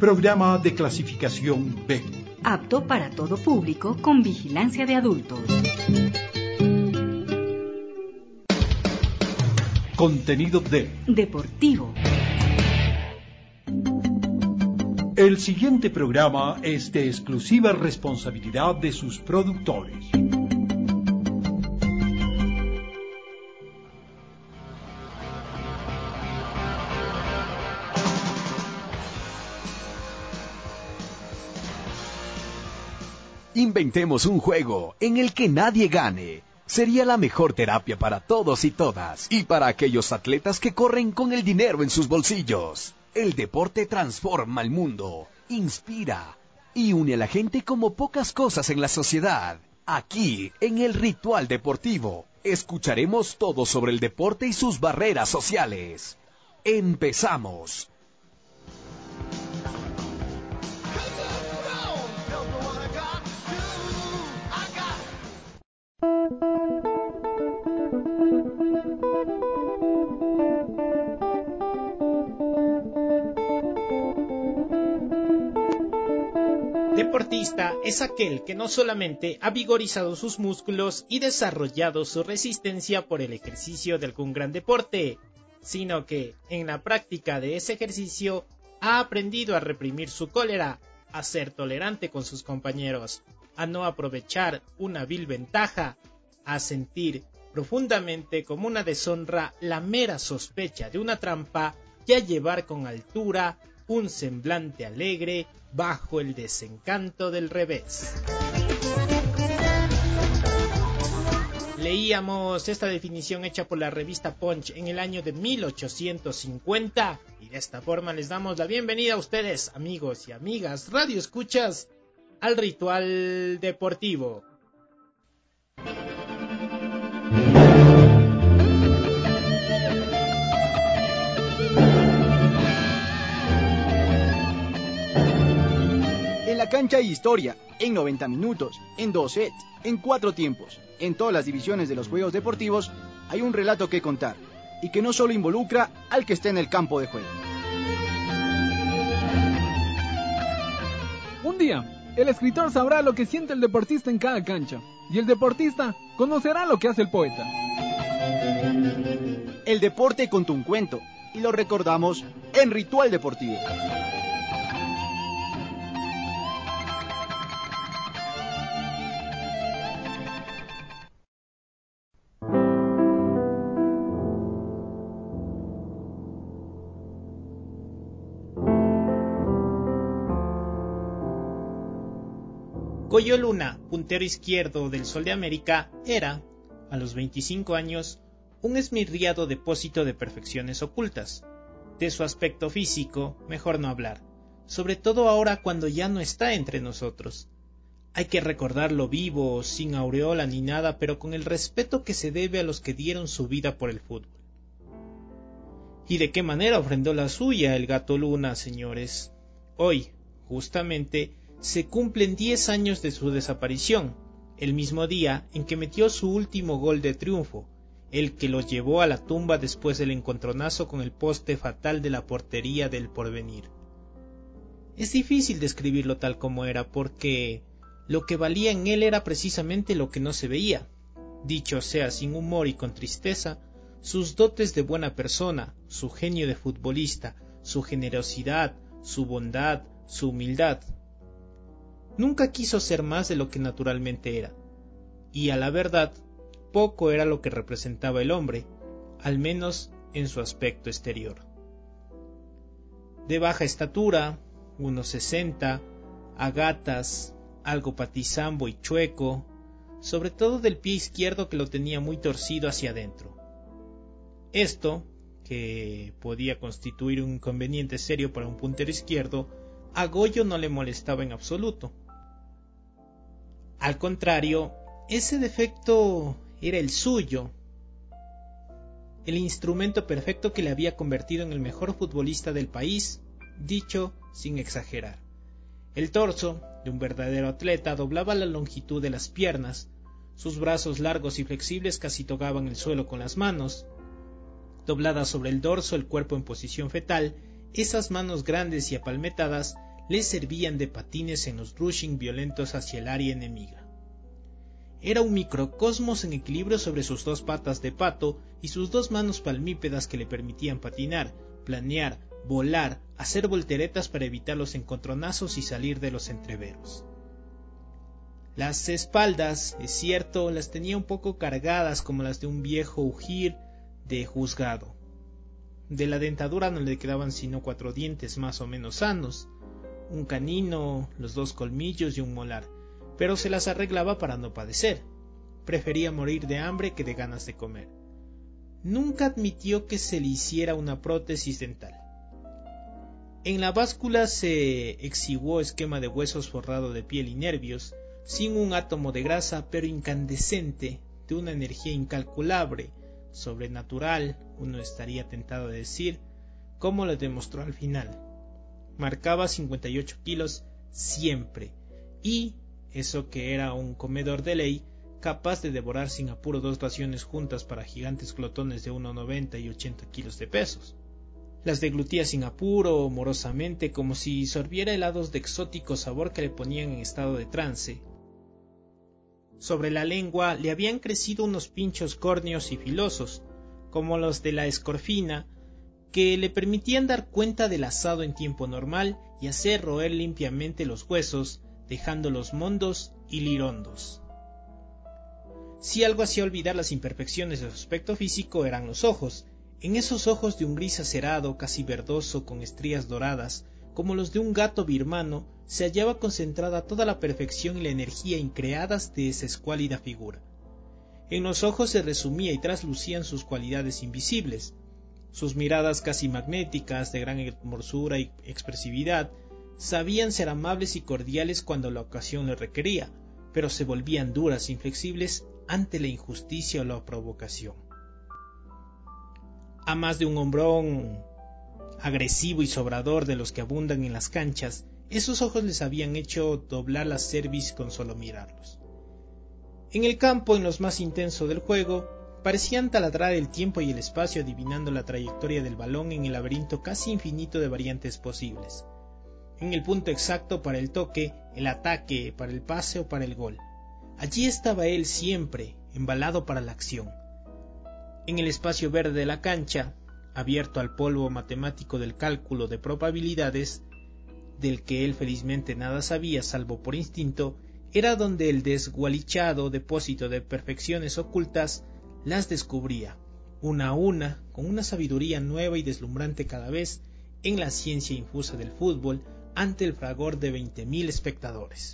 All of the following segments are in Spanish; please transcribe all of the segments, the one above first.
Programa de clasificación B. Apto para todo público con vigilancia de adultos. Contenido D. Deportivo. El siguiente programa es de exclusiva responsabilidad de sus productores. Inventemos un juego en el que nadie gane. Sería la mejor terapia para todos y todas, y para aquellos atletas que corren con el dinero en sus bolsillos. El deporte transforma el mundo, inspira y une a la gente como pocas cosas en la sociedad. Aquí, en el Ritual Deportivo, escucharemos todo sobre el deporte y sus barreras sociales. ¡Empezamos! Deportista es aquel que no solamente ha vigorizado sus músculos y desarrollado su resistencia por el ejercicio de algún gran deporte, sino que en la práctica de ese ejercicio ha aprendido a reprimir su cólera, a ser tolerante con sus compañeros, a no aprovechar una vil ventaja, a sentir profundamente como una deshonra la mera sospecha de una trampa y a llevar con altura un semblante alegre bajo el desencanto del revés. Leíamos esta definición hecha por la revista Punch en el año de 1850 y de esta forma les damos la bienvenida a ustedes, amigos y amigas radioescuchas, al Ritual Deportivo. En la cancha hay historia, en 90 minutos, en 2 sets, en 4 tiempos. En todas las divisiones de los juegos deportivos hay un relato que contar, y que no solo involucra al que esté en el campo de juego. Un día, el escritor sabrá lo que siente el deportista en cada cancha, y el deportista conocerá lo que hace el poeta. El deporte contó un cuento, y lo recordamos en Ritual Deportivo. Goyo Luna, puntero izquierdo del Sol de América, era, a los 25 años, un esmirriado depósito de perfecciones ocultas. De su aspecto físico, mejor no hablar, sobre todo ahora cuando ya no está entre nosotros. Hay que recordarlo vivo, sin aureola ni nada, pero con el respeto que se debe a los que dieron su vida por el fútbol. ¿Y de qué manera ofrendó la suya el Gato Luna, señores? Hoy, justamente, se cumplen 10 años de su desaparición, el mismo día en que metió su último gol de triunfo, el que lo llevó a la tumba después del encontronazo con el poste fatal de la portería del Porvenir. Es difícil describirlo tal como era, porque lo que valía en él era precisamente lo que no se veía. Dicho sea sin humor y con tristeza, sus dotes de buena persona, su genio de futbolista, su generosidad, su bondad, su humildad. Nunca quiso ser más de lo que naturalmente era, y a la verdad, poco era lo que representaba el hombre, al menos en su aspecto exterior. De baja estatura, 1,60, a gatas, algo patizambo y chueco, sobre todo del pie izquierdo que lo tenía muy torcido hacia adentro. Esto, que podía constituir un inconveniente serio para un puntero izquierdo, a Goyo no le molestaba en absoluto. Al contrario, ese defecto era el suyo, el instrumento perfecto que le había convertido en el mejor futbolista del país, dicho sin exagerar. El torso, de un verdadero atleta, doblaba la longitud de las piernas, sus brazos largos y flexibles casi tocaban el suelo con las manos. Doblada sobre el dorso, el cuerpo en posición fetal, esas manos grandes y apalmetadas le servían de patines en los rushing violentos hacia el área enemiga. Era un microcosmos en equilibrio sobre sus 2 patas de pato y sus 2 manos palmípedas que le permitían patinar, planear, volar, hacer volteretas para evitar los encontronazos y salir de los entreveros. Las espaldas, es cierto, las tenía un poco cargadas como las de un viejo ugir de juzgado. De la dentadura no le quedaban sino 4 dientes más o menos sanos, un canino, los 2 colmillos y un molar, pero se las arreglaba para no padecer. Prefería morir de hambre que de ganas de comer. Nunca admitió que se le hiciera una prótesis dental. En la báscula se exiguó esquema de huesos forrado de piel y nervios, sin un átomo de grasa, pero incandescente, de una energía incalculable, sobrenatural, uno estaría tentado de decir, como lo demostró al final. Marcaba 58 kilos siempre, y, eso que era un comedor de ley, capaz de devorar sin apuro 2 raciones juntas para gigantes glotones de 1,90 y 80 kilos de pesos. Las deglutía sin apuro, morosamente, como si sorbiera helados de exótico sabor que le ponían en estado de trance. Sobre la lengua le habían crecido unos pinchos córneos y filosos, como los de la escorfina, que le permitían dar cuenta del asado en tiempo normal y hacer roer limpiamente los huesos, dejándolos mondos y lirondos. Si algo hacía olvidar las imperfecciones de su aspecto físico eran los ojos. En esos ojos de un gris acerado, casi verdoso, con estrías doradas, como los de un gato birmano, se hallaba concentrada toda la perfección y la energía increadas de esa escuálida figura. En los ojos se resumía y traslucían sus cualidades invisibles. Sus miradas casi magnéticas, de gran hermosura y expresividad, sabían ser amables y cordiales cuando la ocasión lo requería, pero se volvían duras, inflexibles ante la injusticia o la provocación. A más de un hombrón agresivo y sobrador de los que abundan en las canchas, esos ojos les habían hecho doblar la cerviz con solo mirarlos. En el campo, en los más intensos del juego, parecían taladrar el tiempo y el espacio adivinando la trayectoria del balón en el laberinto casi infinito de variantes posibles. En el punto exacto para el toque, el ataque, para el pase o para el gol. Allí estaba él siempre, embalado para la acción. En el espacio verde de la cancha, abierto al polvo matemático del cálculo de probabilidades, del que él felizmente nada sabía salvo por instinto, era donde el desgualichado depósito de perfecciones ocultas las descubría, una a una, con una sabiduría nueva y deslumbrante cada vez, en la ciencia infusa del fútbol, ante el fragor de 20.000 espectadores.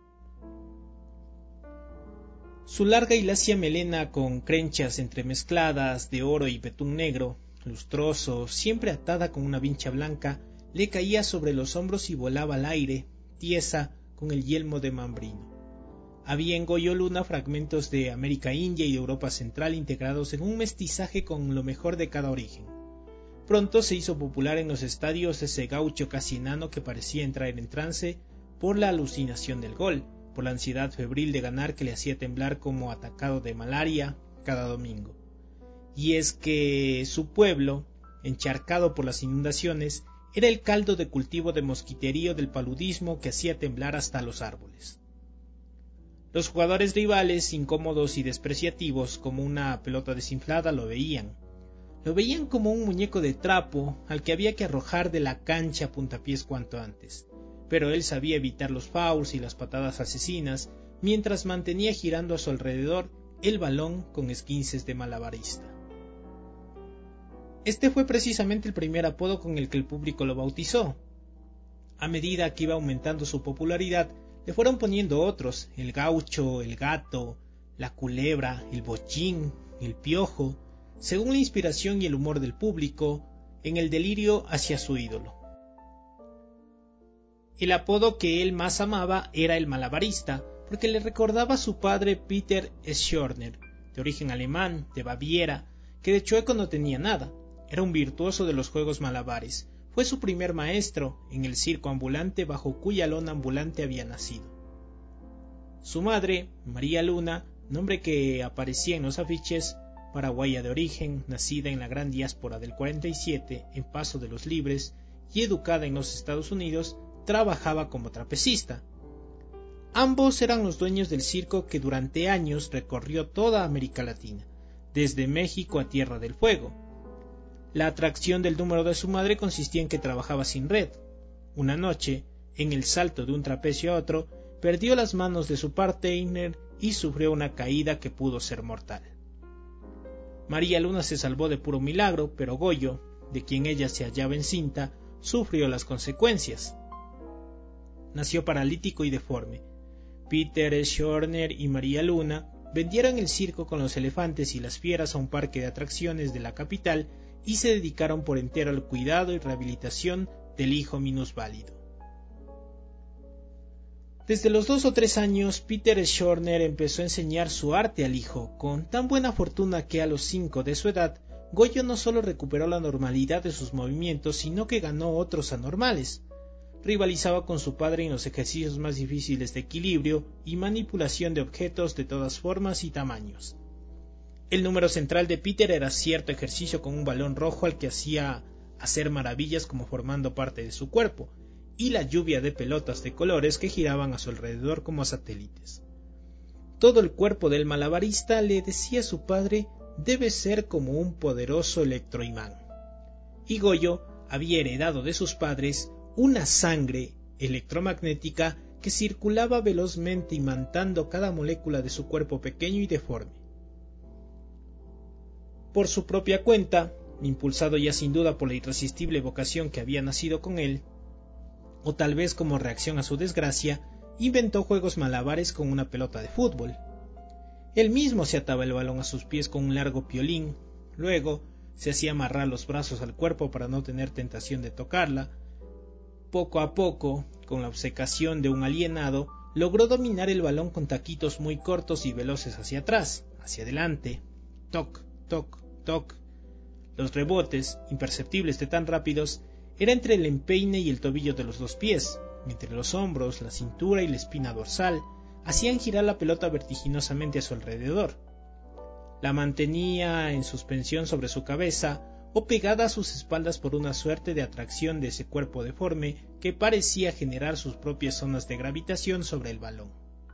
Su larga y lacia melena con crenchas entremezcladas de oro y betún negro, lustroso, siempre atada con una vincha blanca, le caía sobre los hombros y volaba al aire, tiesa, con el yelmo de mambrino. Había en Goyo Luna fragmentos de América India y de Europa Central integrados en un mestizaje con lo mejor de cada origen. Pronto se hizo popular en los estadios ese gaucho casi enano que parecía entrar en trance por la alucinación del gol, por la ansiedad febril de ganar que le hacía temblar como atacado de malaria cada domingo. Y es que su pueblo, encharcado por las inundaciones, era el caldo de cultivo de mosquiterío del paludismo que hacía temblar hasta los árboles. Los jugadores rivales, incómodos y despreciativos como una pelota desinflada, lo veían como un muñeco de trapo al que había que arrojar de la cancha a puntapiés cuanto antes, pero él sabía evitar los fouls y las patadas asesinas mientras mantenía girando a su alrededor el balón con esguinces de malabarista. Este fue precisamente el primer apodo con el que el público lo bautizó. A medida que iba aumentando su popularidad, le fueron poniendo otros: el gaucho, el gato, la culebra, el bochín, el piojo, según la inspiración y el humor del público, en el delirio hacia su ídolo. El apodo que él más amaba era el malabarista, porque le recordaba a su padre Peter Schörner, de origen alemán, de Baviera, que de chueco no tenía nada. Era un virtuoso de los juegos malabares. Fue su primer maestro en el circo ambulante bajo cuya lona ambulante había nacido. Su madre, María Luna, nombre que aparecía en los afiches, paraguaya de origen, nacida en la gran diáspora del 47, en Paso de los Libres, y educada en los Estados Unidos, trabajaba como trapecista. Ambos eran los dueños del circo que durante años recorrió toda América Latina, desde México a Tierra del Fuego. La atracción del número de su madre consistía en que trabajaba sin red. Una noche, en el salto de un trapecio a otro, perdió las manos de su partner y sufrió una caída que pudo ser mortal. María Luna se salvó de puro milagro, pero Goyo, de quien ella se hallaba encinta, sufrió las consecuencias. Nació paralítico y deforme. Peter Schorner y María Luna vendieron el circo con los elefantes y las fieras a un parque de atracciones de la capital y se dedicaron por entero al cuidado y rehabilitación del hijo minusválido. Desde los 2 o 3 años, Peter Schorner empezó a enseñar su arte al hijo, con tan buena fortuna que a los 5 de su edad, Goyo no solo recuperó la normalidad de sus movimientos, sino que ganó otros anormales. Rivalizaba con su padre en los ejercicios más difíciles de equilibrio y manipulación de objetos de todas formas y tamaños. El número central de Peter era cierto ejercicio con un balón rojo al que hacía hacer maravillas como formando parte de su cuerpo, y la lluvia de pelotas de colores que giraban a su alrededor como satélites. Todo el cuerpo del malabarista, le decía su padre, debe ser como un poderoso electroimán. Y Goyo había heredado de sus padres una sangre electromagnética que circulaba velozmente imantando cada molécula de su cuerpo pequeño y deforme. Por su propia cuenta, impulsado ya sin duda por la irresistible vocación que había nacido con él, o tal vez como reacción a su desgracia, inventó juegos malabares con una pelota de fútbol. Él mismo se ataba el balón a sus pies con un largo piolín, luego se hacía amarrar los brazos al cuerpo para no tener tentación de tocarla. Poco a poco, con la obcecación de un alienado, logró dominar el balón con taquitos muy cortos y veloces hacia atrás, hacia adelante, toc, toc, toc. Los rebotes, imperceptibles de tan rápidos, era entre el empeine y el tobillo de los 2 pies, entre los hombros, la cintura y la espina dorsal, hacían girar la pelota vertiginosamente a su alrededor. La mantenía en suspensión sobre su cabeza o pegada a sus espaldas por una suerte de atracción de ese cuerpo deforme que parecía generar sus propias zonas de gravitación sobre el balón.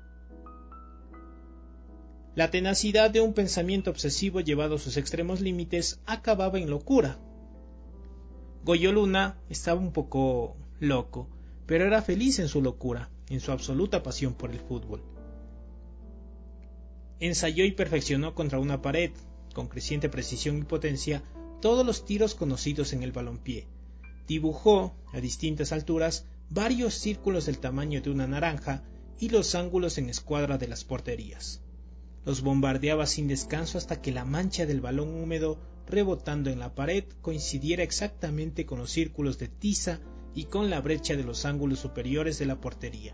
La tenacidad de un pensamiento obsesivo llevado a sus extremos límites acababa en locura. Goyo Luna estaba un poco loco, pero era feliz en su locura, en su absoluta pasión por el fútbol. Ensayó y perfeccionó contra una pared, con creciente precisión y potencia, todos los tiros conocidos en el balompié. Dibujó, a distintas alturas, varios círculos del tamaño de una naranja y los ángulos en escuadra de las porterías. Los bombardeaba sin descanso hasta que la mancha del balón húmedo rebotando en la pared coincidiera exactamente con los círculos de tiza y con la brecha de los ángulos superiores de la portería.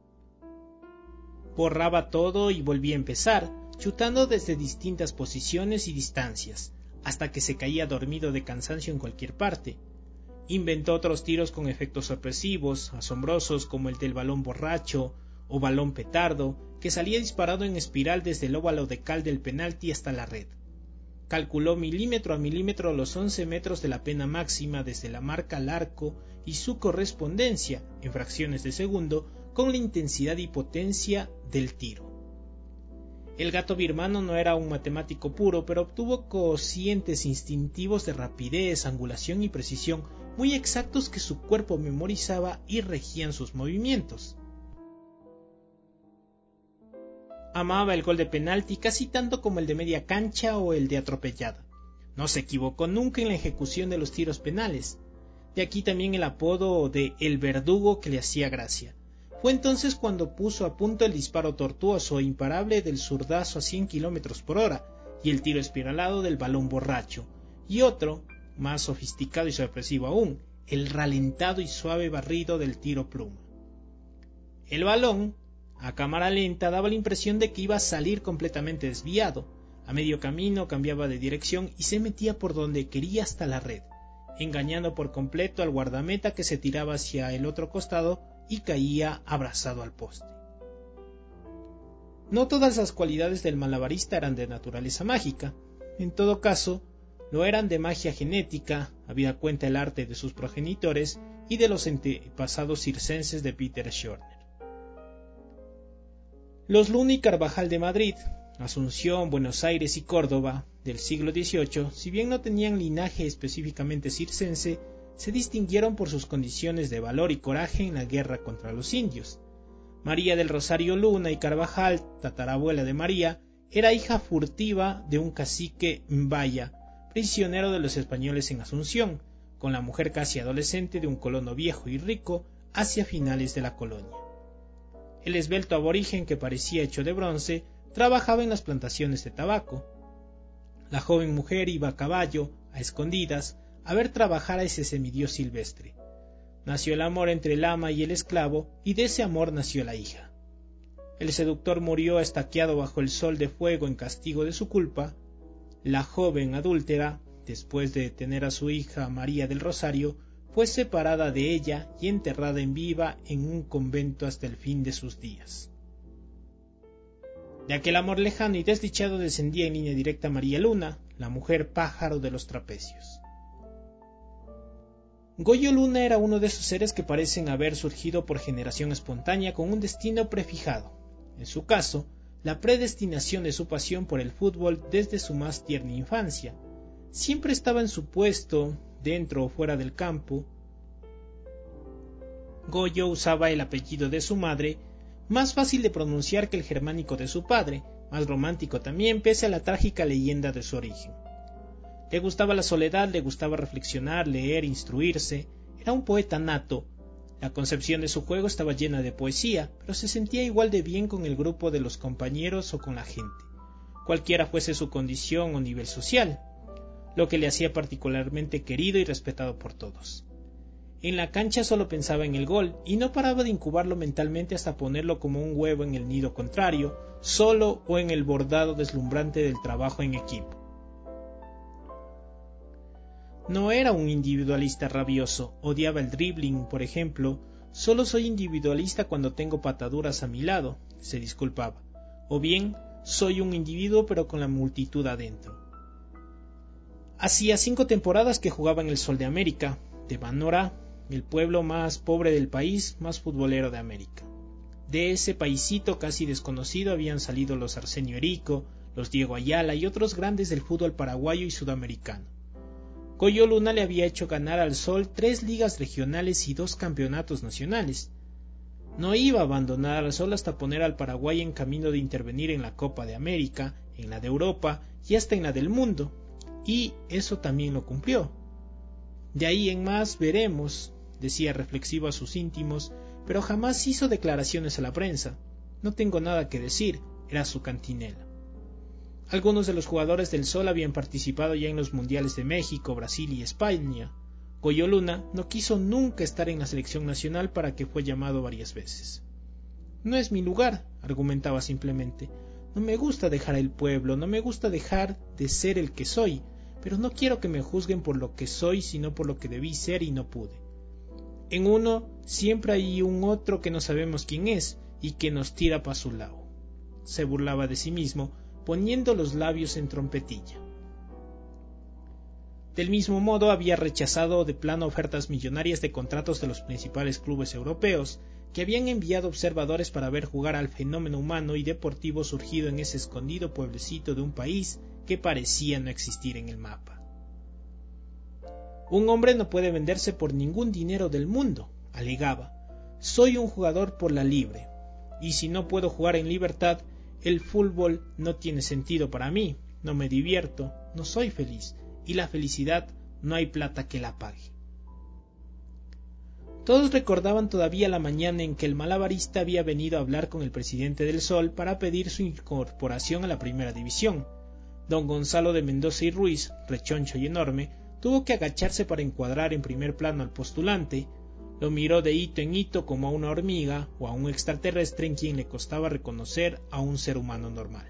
Borraba todo y volvía a empezar, chutando desde distintas posiciones y distancias, hasta que se caía dormido de cansancio en cualquier parte. Inventó otros tiros con efectos sorpresivos, asombrosos, como el del balón borracho o balón petardo, que salía disparado en espiral desde el óvalo de cal del penalti hasta la red. Calculó milímetro a milímetro los 11 metros de la pena máxima desde la marca al arco y su correspondencia, en fracciones de segundo, con la intensidad y potencia del tiro. El gato birmano no era un matemático puro, pero obtuvo cocientes instintivos de rapidez, angulación y precisión muy exactos que su cuerpo memorizaba y regían sus movimientos. Amaba el gol de penalti casi tanto como el de media cancha o el de atropellada. No se equivocó nunca en la ejecución de los tiros penales. De aquí también el apodo de El Verdugo, que le hacía gracia. Fue entonces cuando puso a punto el disparo tortuoso e imparable del zurdazo a 100 km por hora y el tiro espiralado del balón borracho, y otro, más sofisticado y sorpresivo aún, el ralentado y suave barrido del tiro pluma. El balón, a cámara lenta, daba la impresión de que iba a salir completamente desviado. A medio camino cambiaba de dirección y se metía por donde quería hasta la red, engañando por completo al guardameta, que se tiraba hacia el otro costado y caía abrazado al poste. No todas las cualidades del malabarista eran de naturaleza mágica. En todo caso, lo eran de magia genética, habida cuenta el arte de sus progenitores y de los antepasados circenses de Peter Schorner. Los Luna y Carvajal de Madrid, Asunción, Buenos Aires y Córdoba del siglo XVIII, si bien no tenían linaje específicamente circense, se distinguieron por sus condiciones de valor y coraje en la guerra contra los indios. María del Rosario Luna y Carvajal, tatarabuela de María, era hija furtiva de un cacique mbaya, prisionero de los españoles en Asunción, con la mujer casi adolescente de un colono viejo y rico hacia finales de la colonia. El esbelto aborigen, que parecía hecho de bronce, trabajaba en las plantaciones de tabaco. La joven mujer iba a caballo, a escondidas, a ver trabajar a ese semidios silvestre. Nació el amor entre el ama y el esclavo, y de ese amor nació la hija. El seductor murió estaqueado bajo el sol de fuego en castigo de su culpa. La joven adúltera, después de detener a su hija María del Rosario, fue separada de ella y enterrada en viva en un convento hasta el fin de sus días. De aquel amor lejano y desdichado descendía en línea directa María Luna, la mujer pájaro de los trapecios. Goyo Luna era uno de esos seres que parecen haber surgido por generación espontánea con un destino prefijado. En su caso, la predestinación de su pasión por el fútbol desde su más tierna infancia. Siempre estaba en su puesto, dentro o fuera del campo. Goyo usaba el apellido de su madre, más fácil de pronunciar que el germánico de su padre, más romántico también pese a la trágica leyenda de su origen. Le gustaba la soledad, le gustaba reflexionar, leer, instruirse, era un poeta nato. La concepción de su juego estaba llena de poesía, pero se sentía igual de bien con el grupo de los compañeros o con la gente, cualquiera fuese su condición o nivel social, lo que le hacía particularmente querido y respetado por todos. En la cancha solo pensaba en el gol y no paraba de incubarlo mentalmente hasta ponerlo como un huevo en el nido contrario, solo o en el bordado deslumbrante del trabajo en equipo. No era un individualista rabioso, odiaba el dribbling, por ejemplo. Solo soy individualista cuando tengo pataduras a mi lado, se disculpaba. O bien, soy un individuo pero con la multitud adentro. Hacía 5 temporadas que jugaba en el Sol de América, de Banora, el pueblo más pobre del país, más futbolero de América. De ese paisito casi desconocido habían salido los Arsenio Erico, los Diego Ayala y otros grandes del fútbol paraguayo y sudamericano. Goyo Luna le había hecho ganar al Sol 3 ligas regionales y 2 campeonatos nacionales. No iba a abandonar al Sol hasta poner al Paraguay en camino de intervenir en la Copa de América, en la de Europa y hasta en la del mundo, y eso también lo cumplió. De ahí en más veremos, decía reflexivo a sus íntimos, pero jamás hizo declaraciones a la prensa. No tengo nada que decir, era su cantinela. Algunos de los jugadores del Sol habían participado ya en los mundiales de México, Brasil y España. Goyo Luna no quiso nunca estar en la selección nacional para que fue llamado varias veces. No es mi lugar, argumentaba simplemente. No me gusta dejar el pueblo, no me gusta dejar de ser el que soy, pero no quiero que me juzguen por lo que soy, sino por lo que debí ser y no pude. En uno siempre hay un otro que no sabemos quién es y que nos tira para su lado. Se burlaba de sí mismo, poniendo los labios en trompetilla. Del mismo modo había rechazado de plano ofertas millonarias de contratos de los principales clubes europeos, que habían enviado observadores para ver jugar al fenómeno humano y deportivo surgido en ese escondido pueblecito de un país que parecía no existir en el mapa. Un hombre no puede venderse por ningún dinero del mundo, alegaba. Soy un jugador por la libre, y si no puedo jugar en libertad, el fútbol no tiene sentido para mí, no me divierto, no soy feliz, y la felicidad no hay plata que la pague. Todos recordaban todavía la mañana en que el malabarista había venido a hablar con el presidente del Sol para pedir su incorporación a la primera división. Don Gonzalo de Mendoza y Ruiz, rechoncho y enorme, tuvo que agacharse para encuadrar en primer plano al postulante. Lo miró de hito en hito como a una hormiga o a un extraterrestre en quien le costaba reconocer a un ser humano normal.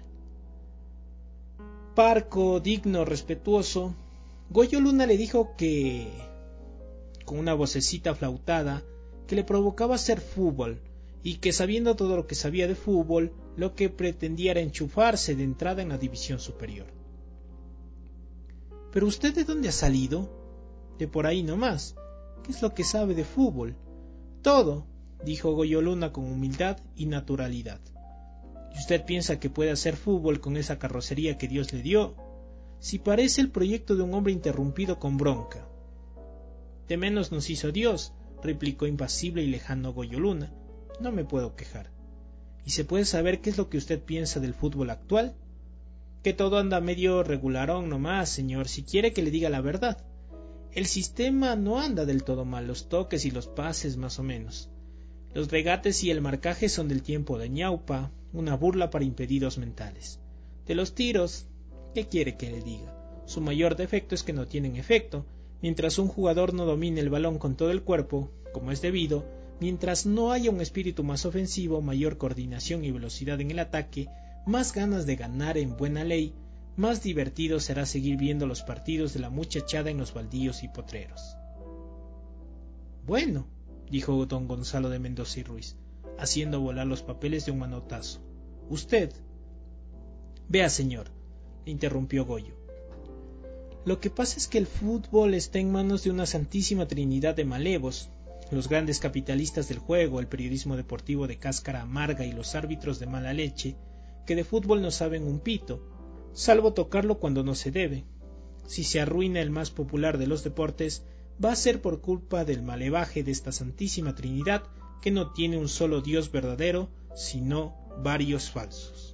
Parco, digno, respetuoso, Goyo Luna le dijo que, con una vocecita flautada, que le provocaba hacer fútbol y que sabiendo todo lo que sabía de fútbol, lo que pretendía era enchufarse de entrada en la división superior. ¿Pero usted de dónde ha salido? De por ahí nomás. ¿Qué es lo que sabe de fútbol? Todo, dijo Goyo Luna con humildad y naturalidad. ¿Y usted piensa que puede hacer fútbol con esa carrocería que Dios le dio? Si parece el proyecto de un hombre interrumpido con bronca. De menos nos hizo Dios, replicó impasible y lejano Goyo Luna. No me puedo quejar. ¿Y se puede saber qué es lo que usted piensa del fútbol actual? Que todo anda medio regularón nomás, señor, si quiere que le diga la verdad. El sistema no anda del todo mal, los toques y los pases más o menos. Los regates y el marcaje son del tiempo de Ñaupa, una burla para impedidos mentales. De los tiros, ¿qué quiere que le diga? Su mayor defecto es que no tienen efecto. Mientras un jugador no domine el balón con todo el cuerpo, como es debido, mientras no haya un espíritu más ofensivo, mayor coordinación y velocidad en el ataque, más ganas de ganar en buena ley, más divertido será seguir viendo los partidos de la muchachada en los baldíos y potreros. Bueno, dijo don Gonzalo de Mendoza y Ruiz, haciendo volar los papeles de un manotazo. Usted. Vea, señor, le interrumpió Goyo. Lo que pasa es que el fútbol está en manos de una santísima trinidad de malevos, los grandes capitalistas del juego, el periodismo deportivo de cáscara amarga y los árbitros de mala leche, que de fútbol no saben un pito, salvo tocarlo cuando no se debe. Si se arruina el más popular de los deportes, va a ser por culpa del malevaje de esta santísima trinidad que no tiene un solo Dios verdadero, sino varios falsos.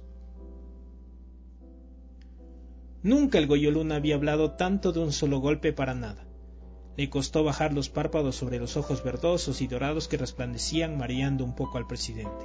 Nunca el Goyo Luna había hablado tanto de un solo golpe para nada. Le costó bajar los párpados sobre los ojos verdosos y dorados que resplandecían, mareando un poco al presidente.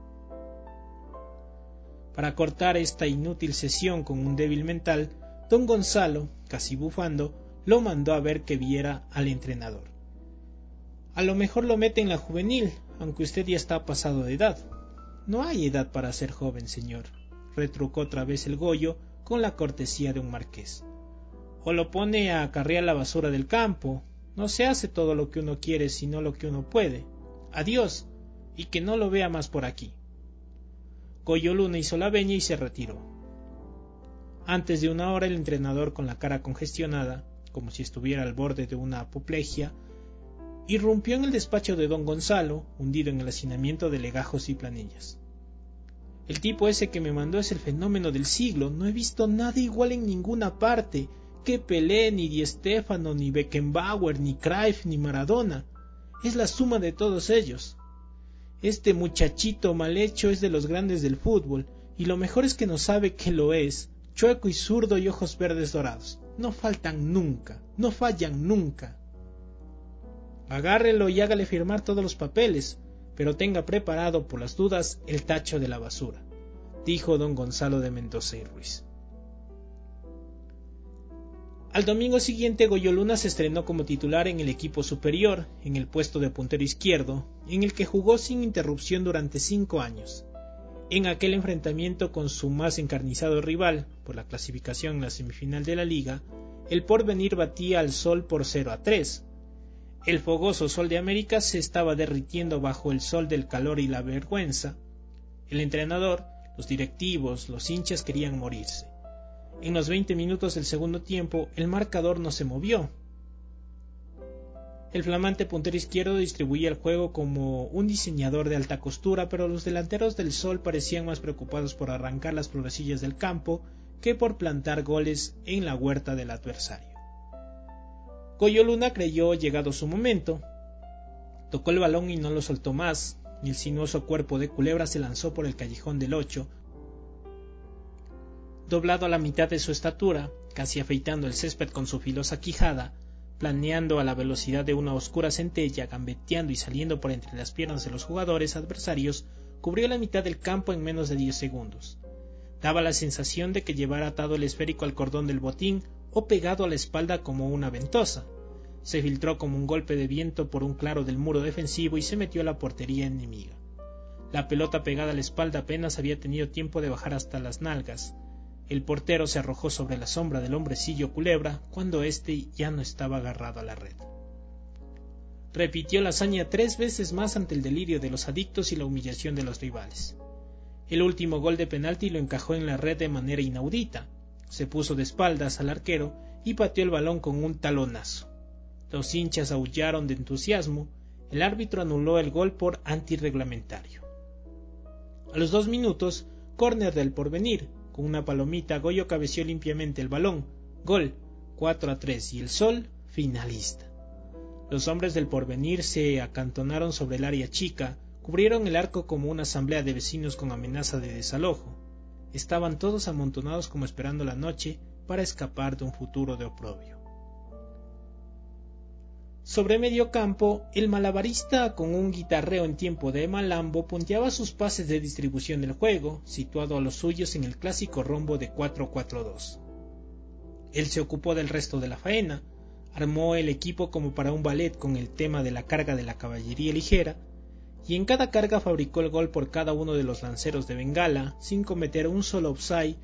Para cortar esta inútil sesión con un débil mental, don Gonzalo, casi bufando, lo mandó a ver que viera al entrenador. A lo mejor lo mete en la juvenil, aunque usted ya está pasado de edad. No hay edad para ser joven, señor, retrucó otra vez el Goyo con la cortesía de un marqués. O lo pone a acarrear la basura del campo. No se hace todo lo que uno quiere, sino lo que uno puede. Adiós, y que no lo vea más por aquí. Goyo Luna hizo la veña y se retiró. Antes de una hora el entrenador, con la cara congestionada, como si estuviera al borde de una apoplejía, irrumpió en el despacho de don Gonzalo, hundido en el hacinamiento de legajos y planillas. El tipo ese que me mandó es el fenómeno del siglo. No he visto nada igual en ninguna parte. Que Pelé, ni Di Stéfano, ni Beckenbauer, ni Cruyff, ni Maradona. Es la suma de todos ellos. Este muchachito mal hecho es de los grandes del fútbol, y lo mejor es que no sabe que lo es. Chueco y zurdo y ojos verdes dorados. No faltan nunca, no fallan nunca. Agárrelo y hágale firmar todos los papeles, pero tenga preparado por las dudas el tacho de la basura, dijo don Gonzalo de Mendoza y Ruiz. Al domingo siguiente Goyo Luna se estrenó como titular en el equipo superior, en el puesto de puntero izquierdo, en el que jugó sin interrupción durante 5 años. En aquel enfrentamiento con su más encarnizado rival, por la clasificación en la semifinal de la Liga, el Porvenir batía al Sol por 0-3. El fogoso Sol de América se estaba derritiendo bajo el sol del calor y la vergüenza. El entrenador, los directivos, los hinchas querían morirse. En los 20 minutos del segundo tiempo, el marcador no se movió. El flamante puntero izquierdo distribuía el juego como un diseñador de alta costura, pero los delanteros del Sol parecían más preocupados por arrancar las florecillas del campo que por plantar goles en la huerta del adversario. Goyo Luna creyó llegado su momento. Tocó el balón y no lo soltó más, y el sinuoso cuerpo de culebra se lanzó por el callejón del 8. Doblado a la mitad de su estatura, casi afeitando el césped con su filosa quijada, planeando a la velocidad de una oscura centella, gambeteando y saliendo por entre las piernas de los jugadores adversarios, cubrió la mitad del campo en menos de 10 segundos. Daba la sensación de que llevara atado el esférico al cordón del botín o pegado a la espalda como una ventosa. Se filtró como un golpe de viento por un claro del muro defensivo y se metió a la portería enemiga. La pelota pegada a la espalda apenas había tenido tiempo de bajar hasta las nalgas. El portero se arrojó sobre la sombra del hombrecillo culebra cuando éste ya no estaba agarrado a la red. Repitió la hazaña 3 veces más ante el delirio de los adictos y la humillación de los rivales. El último gol de penalti lo encajó en la red de manera inaudita. Se puso de espaldas al arquero y pateó el balón con un talonazo. Los hinchas aullaron de entusiasmo. El árbitro anuló el gol por antirreglamentario. A los 2 minutos, córner del Porvenir. Con una palomita, Goyo cabeció limpiamente el balón. Gol, 4-3, y el Sol, finalista. Los hombres del Porvenir se acantonaron sobre el área chica, cubrieron el arco como una asamblea de vecinos con amenaza de desalojo. Estaban todos amontonados como esperando la noche para escapar de un futuro de oprobio. Sobre medio campo, el malabarista con un guitarreo en tiempo de malambo punteaba sus pases de distribución del juego, situado a los suyos en el clásico rombo de 4-4-2. Él se ocupó del resto de la faena, armó el equipo como para un ballet con el tema de la carga de la caballería ligera, y en cada carga fabricó el gol por cada uno de los lanceros de bengala, sin cometer un solo offside,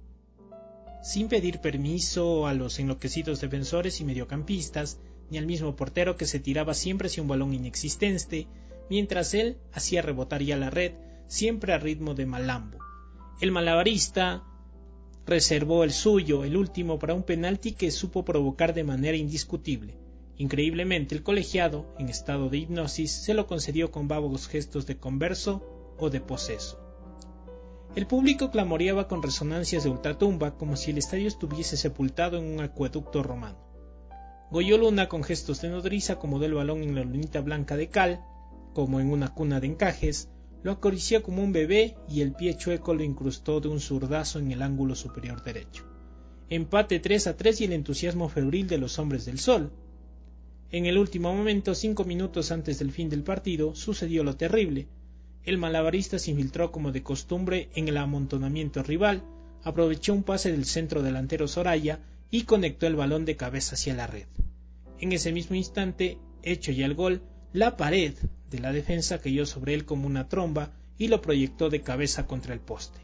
sin pedir permiso a los enloquecidos defensores y mediocampistas, ni al mismo portero que se tiraba siempre hacia un balón inexistente, mientras él hacía rebotar ya la red, siempre a ritmo de malambo. El malabarista reservó el suyo, el último, para un penalti que supo provocar de manera indiscutible. Increíblemente, el colegiado, en estado de hipnosis, se lo concedió con vagos gestos de converso o de poseso. El público clamoreaba con resonancias de ultratumba, como si el estadio estuviese sepultado en un acueducto romano. Goyo Luna, con gestos de nodriza, acomodó el balón en la lunita blanca de cal, como en una cuna de encajes, lo acarició como un bebé y el pie chueco lo incrustó de un zurdazo en el ángulo superior derecho. Empate 3-3 y el entusiasmo febril de los hombres del Sol. En el último momento, 5 minutos antes del fin del partido, sucedió lo terrible. El malabarista se infiltró como de costumbre en el amontonamiento rival, aprovechó un pase del centro delantero Soraya y conectó el balón de cabeza hacia la red. En ese mismo instante, hecho ya el gol, la pared de la defensa cayó sobre él como una tromba y lo proyectó de cabeza contra el poste.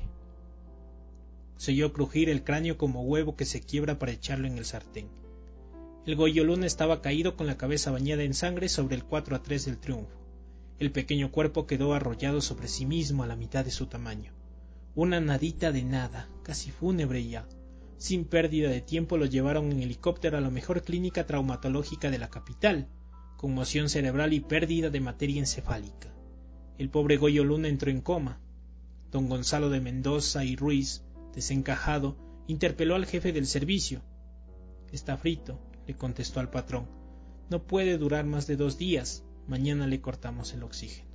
Se oyó crujir el cráneo como huevo que se quiebra para echarlo en el sartén. El Goyo Luna estaba caído con la cabeza bañada en sangre sobre el 4-3 del triunfo. El pequeño cuerpo quedó arrollado sobre sí mismo a la mitad de su tamaño. Una nadita de nada, casi fúnebre ya. Sin pérdida de tiempo lo llevaron en helicóptero a la mejor clínica traumatológica de la capital. Conmoción cerebral y pérdida de materia encefálica. El pobre Goyo Luna entró en coma. Don Gonzalo de Mendoza y Ruiz, desencajado, interpeló al jefe del servicio. «Está frito», le contestó al patrón. «No puede durar más de 2 días. Mañana le cortamos el oxígeno».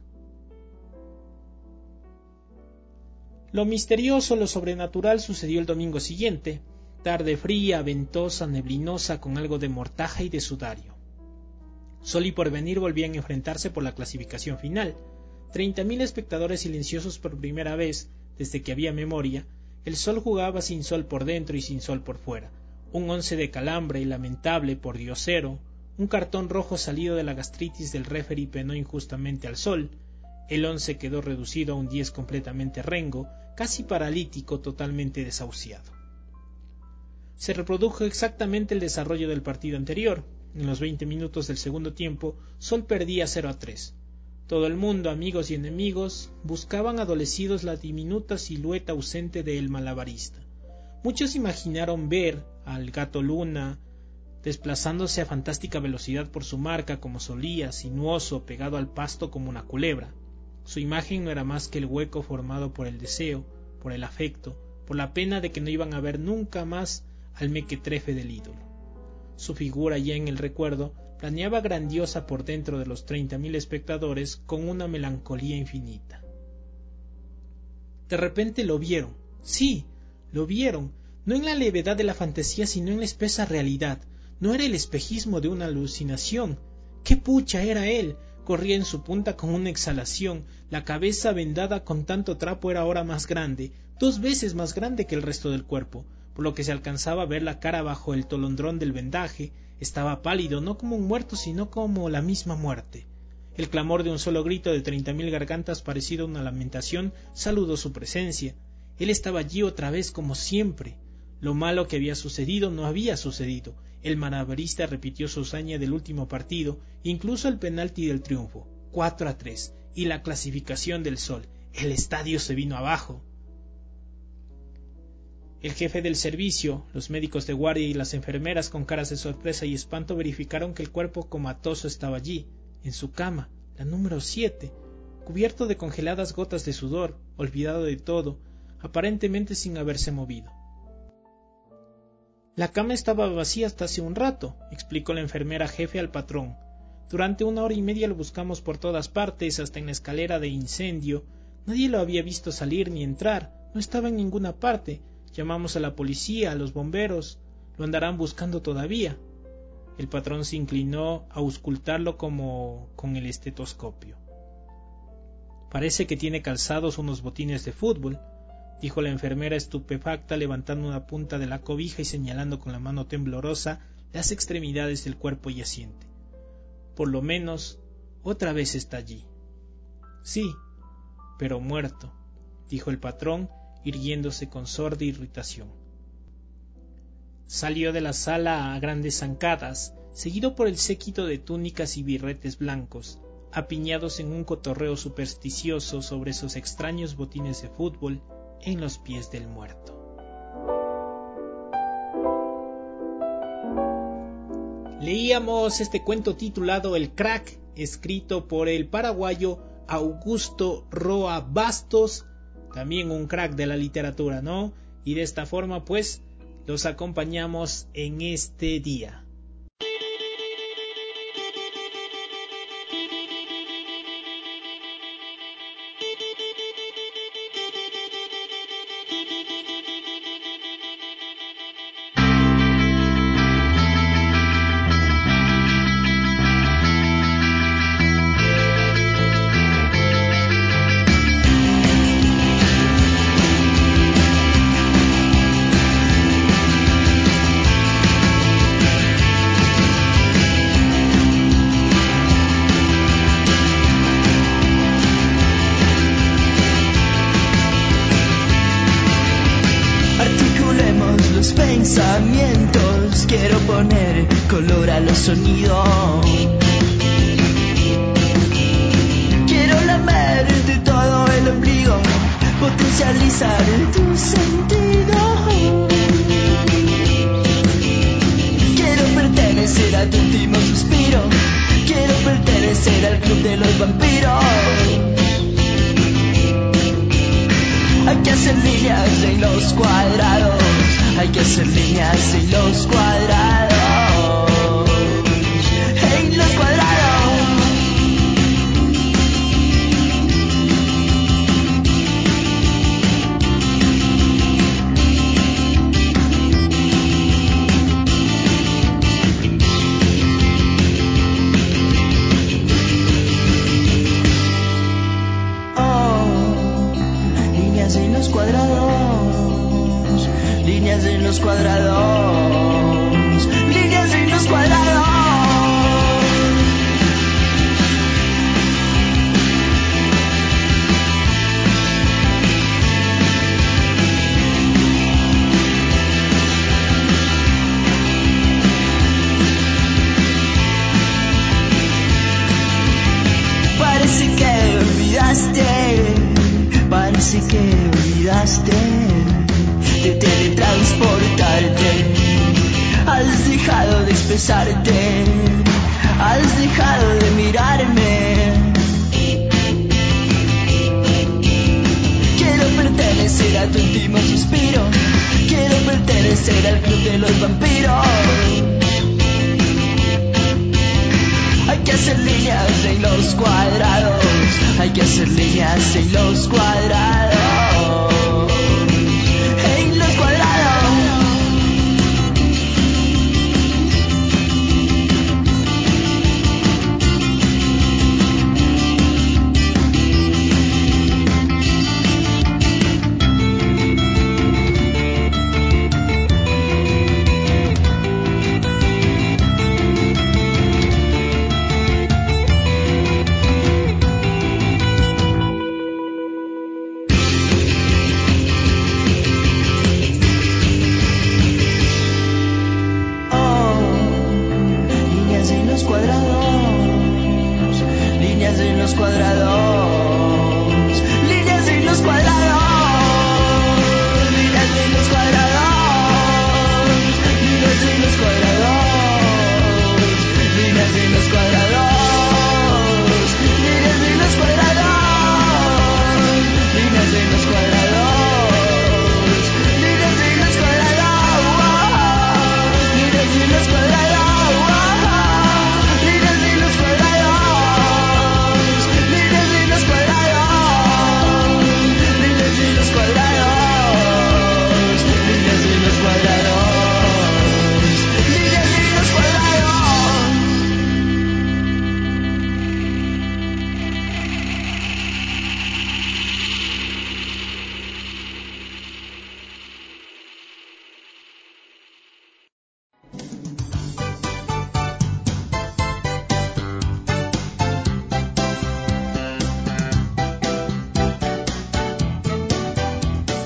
Lo misterioso, lo sobrenatural sucedió el domingo siguiente. Tarde fría, ventosa, neblinosa, con algo de mortaja y de sudario. Sol y Porvenir volvían a enfrentarse por la clasificación final. 30.000 espectadores silenciosos por primera vez, desde que había memoria. El Sol jugaba sin sol por dentro y sin sol por fuera. Un 11 de calambre y lamentable, por diosero. Un cartón rojo salido de la gastritis del referee penó injustamente al Sol. El 11 quedó reducido a un 10 completamente rengo, casi paralítico, totalmente desahuciado. Se reprodujo exactamente el desarrollo del partido anterior. En los 20 minutos del segundo tiempo, Sol perdía 0-3. Todo el mundo, amigos y enemigos, buscaban adolecidos la diminuta silueta ausente del malabarista. Muchos imaginaron ver al Gato Luna desplazándose a fantástica velocidad por su marca como solía, sinuoso, pegado al pasto como una culebra. Su imagen no era más que el hueco formado por el deseo, por el afecto, por la pena de que no iban a ver nunca más al mequetrefe del ídolo. Su figura, ya en el recuerdo, planeaba grandiosa por dentro de los 30.000 espectadores con una melancolía infinita. De repente lo vieron. Sí, lo vieron, no en la levedad de la fantasía, sino en la espesa realidad. No era el espejismo de una alucinación. ¡Qué pucha era él! Corría en su punta con una exhalación. La cabeza vendada con tanto trapo era ahora más grande, 2 veces más grande que el resto del cuerpo, por lo que se alcanzaba a ver la cara bajo el tolondrón del vendaje. Estaba pálido, no como un muerto, sino como la misma muerte. El clamor de un solo grito de 30.000 gargantas, parecido a una lamentación, saludó su presencia. Él estaba allí otra vez como siempre. Lo malo que había sucedido no había sucedido. El malabarista repitió su hazaña del último partido, incluso el penalti del triunfo, 4-3, y la clasificación del Sol. El estadio se vino abajo. El jefe del servicio, los médicos de guardia y las enfermeras con caras de sorpresa y espanto verificaron que el cuerpo comatoso estaba allí, en su cama, la número 7, cubierto de congeladas gotas de sudor, olvidado de todo, aparentemente sin haberse movido. La cama estaba vacía hasta hace un rato, explicó la enfermera jefe al patrón. Durante 1 hora y media lo buscamos por todas partes, hasta en la escalera de incendio. Nadie lo había visto salir ni entrar, no estaba en ninguna parte. Llamamos a la policía, a los bomberos, lo andarán buscando todavía. El patrón se inclinó a auscultarlo como con el estetoscopio. Parece que tiene calzados unos botines de fútbol, dijo la enfermera estupefacta, levantando una punta de la cobija y señalando con la mano temblorosa las extremidades del cuerpo yaciente. Por lo menos, otra vez está allí. Sí, pero muerto, dijo el patrón, irguiéndose con sorda irritación. Salió de la sala a grandes zancadas, seguido por el séquito de túnicas y birretes blancos, apiñados en un cotorreo supersticioso sobre esos extraños botines de fútbol en los pies del muerto. Leíamos este cuento titulado El Crack, escrito por el paraguayo Augusto Roa Bastos, también un crack de la literatura, ¿no? Y de esta forma, pues, los acompañamos en este día. Pensamientos, quiero poner color a los sonidos. Quiero lamer de todo el ombligo, potencializar tus sentidos. Quiero pertenecer a tu último suspiro, quiero pertenecer al club de los vampiros. Hay que hacer líneas en los cuadrados, hay que hacer líneas en los cuadrados, en los cuadrados. Oh, líneas en los cuadrados, líneas en los cuadrados, líneas en los cuadrados. Parece que olvidaste de teletransportarte. Has dejado de expresarte, has dejado de mirarme. Quiero pertenecer a tu último suspiro, quiero pertenecer al club de los vampiros. Hay que hacer líneas en los cuadrados, hay que hacer líneas en los cuadrados, en los cuadrados.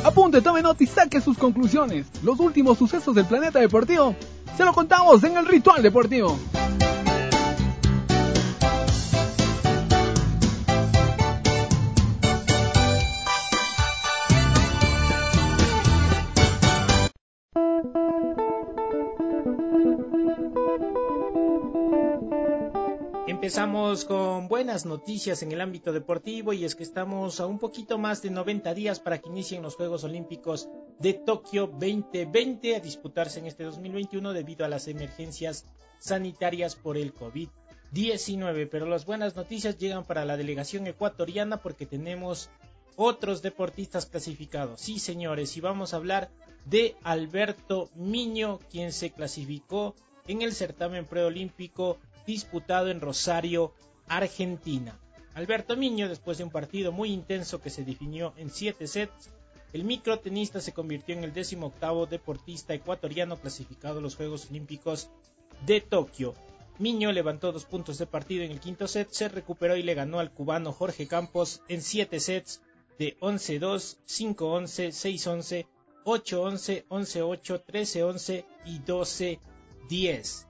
Apunte, tome nota y saque sus conclusiones. Los últimos sucesos del planeta deportivo se lo contamos en el Ritual Deportivo. Empezamos con buenas noticias en el ámbito deportivo, y es que estamos a un poquito más de 90 días para que inicien los Juegos Olímpicos de Tokio 2020 a disputarse en este 2021 debido a las emergencias sanitarias por el COVID-19. Pero las buenas noticias llegan para la delegación ecuatoriana porque tenemos otros deportistas clasificados. Sí, señores, y vamos a hablar de Alberto Miño, quien se clasificó en el certamen preolímpico disputado en Rosario, Argentina. Alberto Miño, después de un partido muy intenso que se definió en 7 sets, el microtenista se convirtió en el 18º deportista ecuatoriano clasificado a los Juegos Olímpicos de Tokio. Miño levantó 2 puntos de partido en el quinto set, se recuperó y le ganó al cubano Jorge Campos en 7 sets de 11-2, 5-11, 6-11, 8-11, 11-8, 13-11 y 12-10.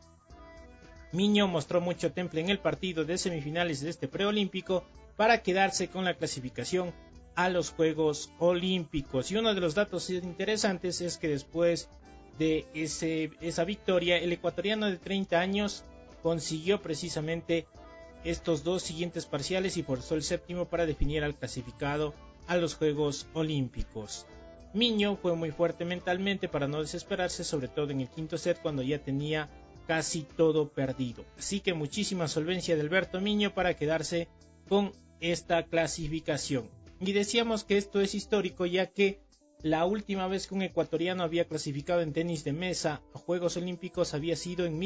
Miño mostró mucho temple en el partido de semifinales de este preolímpico para quedarse con la clasificación a los Juegos Olímpicos. Y uno de los datos interesantes es que después de esa victoria, el ecuatoriano de 30 años consiguió precisamente estos 2 siguientes parciales y forzó el séptimo para definir al clasificado a los Juegos Olímpicos. Miño fue muy fuerte mentalmente para no desesperarse, sobre todo en el quinto set cuando ya tenía casi todo perdido. Así que muchísima solvencia de Alberto Miño para quedarse con esta clasificación. Y decíamos que esto es histórico, ya que la última vez que un ecuatoriano había clasificado en tenis de mesa a Juegos Olímpicos había sido en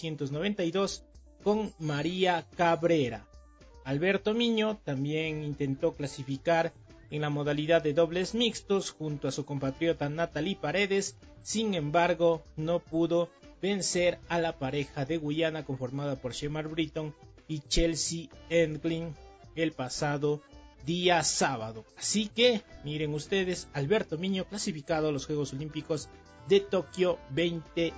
1992 con María Cabrera. Alberto Miño también intentó clasificar en la modalidad de dobles mixtos junto a su compatriota Natalie Paredes, sin embargo no pudo vencer a la pareja de Guyana conformada por Shemar Britton y Chelsea Endlin el pasado día sábado. Así que miren ustedes, Alberto Miño clasificado a los Juegos Olímpicos de Tokio 2020.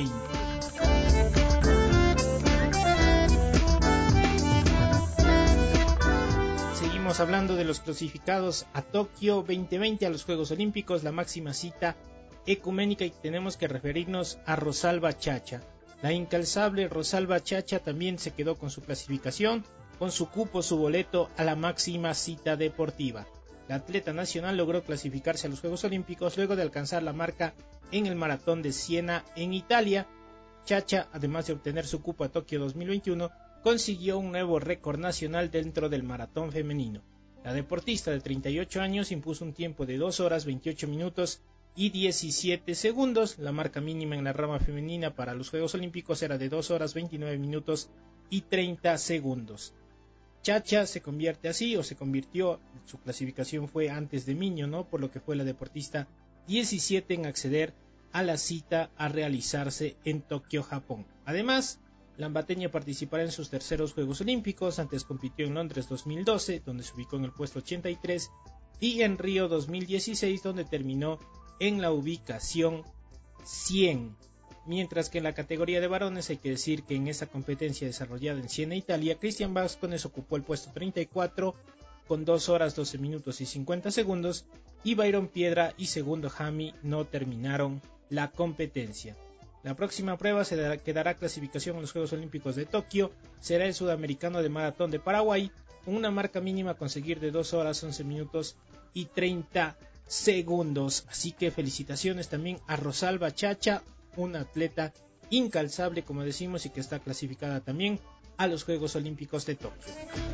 Seguimos hablando de los clasificados a Tokio 2020 a los Juegos Olímpicos, la máxima cita ecuménica, y tenemos que referirnos a Rosalba Chacha. La incalzable Rosalba Chacha también se quedó con su clasificación, con su cupo, su boleto a la máxima cita deportiva. La atleta nacional logró clasificarse a los Juegos Olímpicos luego de alcanzar la marca en el maratón de Siena en Italia. Chacha, además de obtener su cupo a Tokio 2021, consiguió un nuevo récord nacional dentro del maratón femenino. La deportista de 38 años impuso un tiempo de 2 horas 28 minutos y 17 segundos. La marca mínima en la rama femenina para los Juegos Olímpicos era de 2 horas 29 minutos y 30 segundos. Chacha se convirtió, su clasificación fue antes de Miño, ¿no? Por lo que fue la deportista 17 en acceder a la cita a realizarse en Tokio, Japón. Además, la ambateña participará en sus terceros Juegos Olímpicos. Antes compitió en Londres 2012, donde se ubicó en el puesto 83, y en Río 2016, donde terminó en la ubicación 100. Mientras que en la categoría de varones hay que decir que en esa competencia desarrollada en Siena, Italia, Cristian Vázquez ocupó el puesto 34 con 2 horas 12 minutos y 50 segundos y Byron Piedra y Segundo Jami no terminaron la competencia. La próxima prueba que dará clasificación en los Juegos Olímpicos de Tokio será el sudamericano de maratón de Paraguay, con una marca mínima a conseguir de 2 horas 11 minutos y 30 segundos. Así que felicitaciones también a Rosalba Chacha, una atleta incalzable, como decimos, y que está clasificada también a los Juegos Olímpicos de Tokio.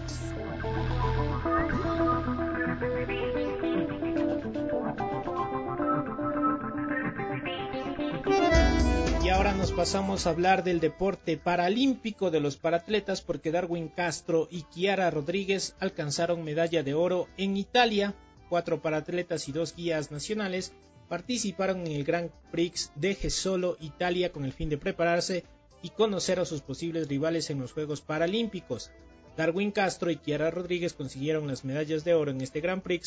Y ahora nos pasamos a hablar del deporte paralímpico de los paratletas, porque Darwin Castro y Chiara Rodríguez alcanzaron medalla de oro en Italia. 4 paratletas y 2 guías nacionales participaron en el Grand Prix de Jesolo, Italia, con el fin de prepararse y conocer a sus posibles rivales en los Juegos Paralímpicos. Darwin Castro y Chiara Rodríguez consiguieron las medallas de oro en este Grand Prix,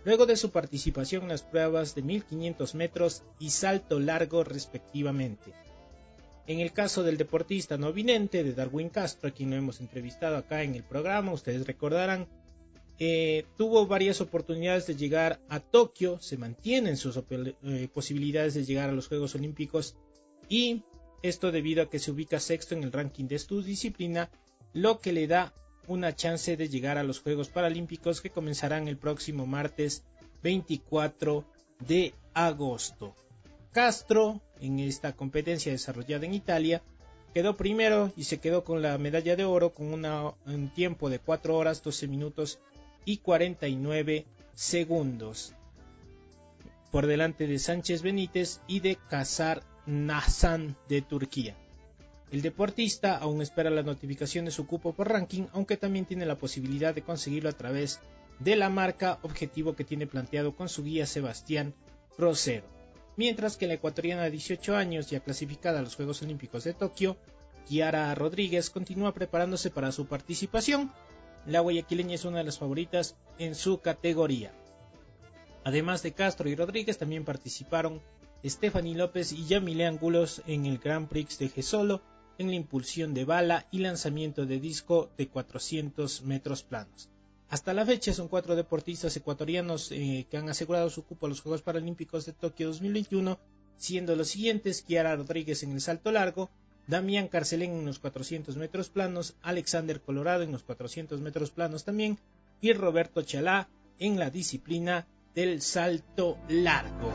luego de su participación en las pruebas de 1500 metros y salto largo respectivamente. En el caso del deportista no vidente de Darwin Castro, a quien lo hemos entrevistado acá en el programa, ustedes recordarán, tuvo varias oportunidades de llegar a Tokio, se mantienen sus posibilidades de llegar a los Juegos Olímpicos, y esto debido a que se ubica sexto en el ranking de su disciplina, lo que le da una chance de llegar a los Juegos Paralímpicos que comenzarán el próximo martes 24 de agosto. Castro, en esta competencia desarrollada en Italia, quedó primero y se quedó con la medalla de oro con un tiempo de 4 horas, 12 minutos y 49 segundos, por delante de Sánchez Benítez y de Kazar Nazan de Turquía. El deportista aún espera la notificación de su cupo por ranking, aunque también tiene la posibilidad de conseguirlo a través de la marca, objetivo que tiene planteado con su guía Sebastián Rosero. Mientras que la ecuatoriana de 18 años, ya clasificada a los Juegos Olímpicos de Tokio, Kiara Rodríguez, continúa preparándose para su participación. La guayaquileña es una de las favoritas en su categoría. Además de Castro y Rodríguez, también participaron Stephanie López y Yamile Angulos en el Grand Prix de Jesolo, en la impulsión de bala y lanzamiento de disco de 400 metros planos. Hasta la fecha son 4 deportistas ecuatorianos que han asegurado su cupo a los Juegos Paralímpicos de Tokio 2021, siendo los siguientes: Kiara Rodríguez en el salto largo, Damián Carcelén en los 400 metros planos, Alexander Colorado en los 400 metros planos también, y Roberto Chalá en la disciplina del salto largo.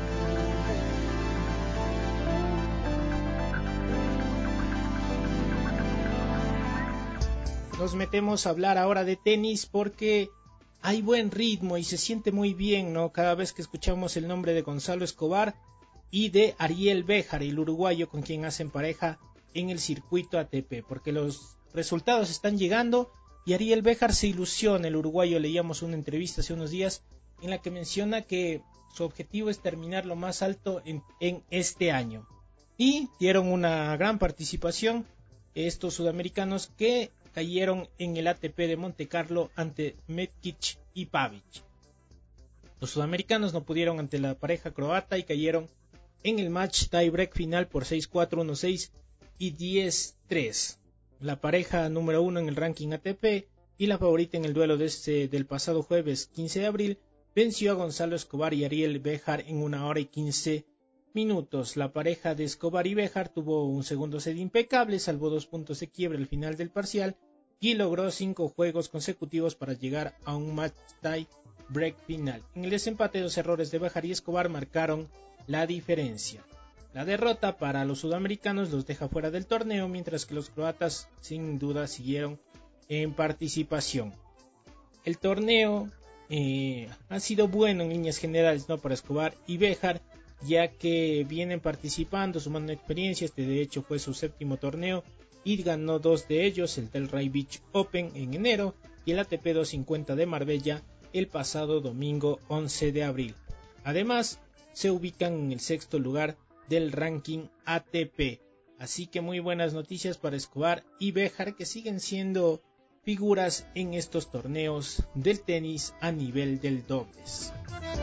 Nos metemos a hablar ahora de tenis porque hay buen ritmo y se siente muy bien, ¿no? Cada vez que escuchamos el nombre de Gonzalo Escobar y de Ariel Béjar, el uruguayo con quien hacen pareja en el circuito ATP, porque los resultados están llegando y Ariel Béjar se ilusiona. El uruguayo, leíamos una entrevista hace unos días en la que menciona que su objetivo es terminar lo más alto en este año, y dieron una gran participación estos sudamericanos que cayeron en el ATP de Monte Carlo ante Metkic y Pavic. Los sudamericanos no pudieron ante la pareja croata y cayeron en el match tiebreak final por 6-4, 1-6 y 10-3. La pareja número 1 en el ranking ATP y la favorita en el duelo del pasado jueves 15 de abril venció a Gonzalo Escobar y Ariel Béjar en 1 hora y 15 minutos. La pareja de Escobar y Béjar tuvo un segundo set impecable, salvó 2 puntos de quiebre al final del parcial y logró 5 juegos consecutivos para llegar a un match tie break final. En el desempate, 2 errores de Béjar y Escobar marcaron la diferencia. La derrota para los sudamericanos los deja fuera del torneo, mientras que los croatas sin duda siguieron en participación. El torneo ha sido bueno en líneas generales, ¿no?, para Escobar y Béjar, ya que vienen participando, sumando experiencia. Este de hecho fue su 7º torneo y ganó 2 de ellos, el Delray Beach Open en enero y el ATP 250 de Marbella el pasado domingo 11 de abril. Además, se ubican en el 6º lugar del ranking ATP. Así que muy buenas noticias para Escobar y Béjar, que siguen siendo figuras en estos torneos del tenis a nivel del dobles.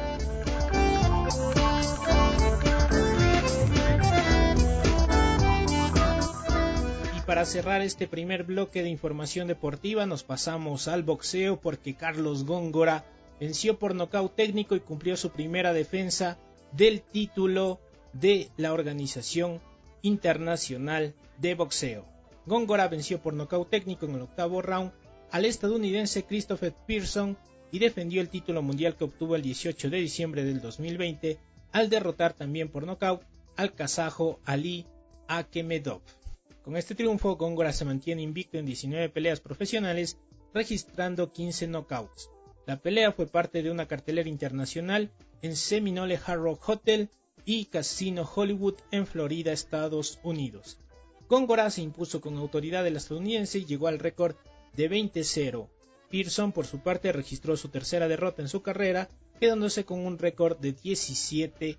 Para cerrar este primer bloque de información deportiva, nos pasamos al boxeo, porque Carlos Góngora venció por nocaut técnico y cumplió su primera defensa del título de la Organización Internacional de Boxeo. Góngora venció por nocaut técnico en el 8º round al estadounidense Christopher Pearson y defendió el título mundial que obtuvo el 18 de diciembre del 2020 al derrotar también por nocaut al kazajo Ali Akhmedov. Con este triunfo, Góngora se mantiene invicto en 19 peleas profesionales, registrando 15 knockouts. La pelea fue parte de una cartelera internacional en Seminole Hard Rock Hotel y Casino Hollywood en Florida, Estados Unidos. Góngora se impuso con autoridad del estadounidense y llegó al récord de 20-0. Pearson, por su parte, registró su tercera derrota en su carrera, quedándose con un récord de 17-3.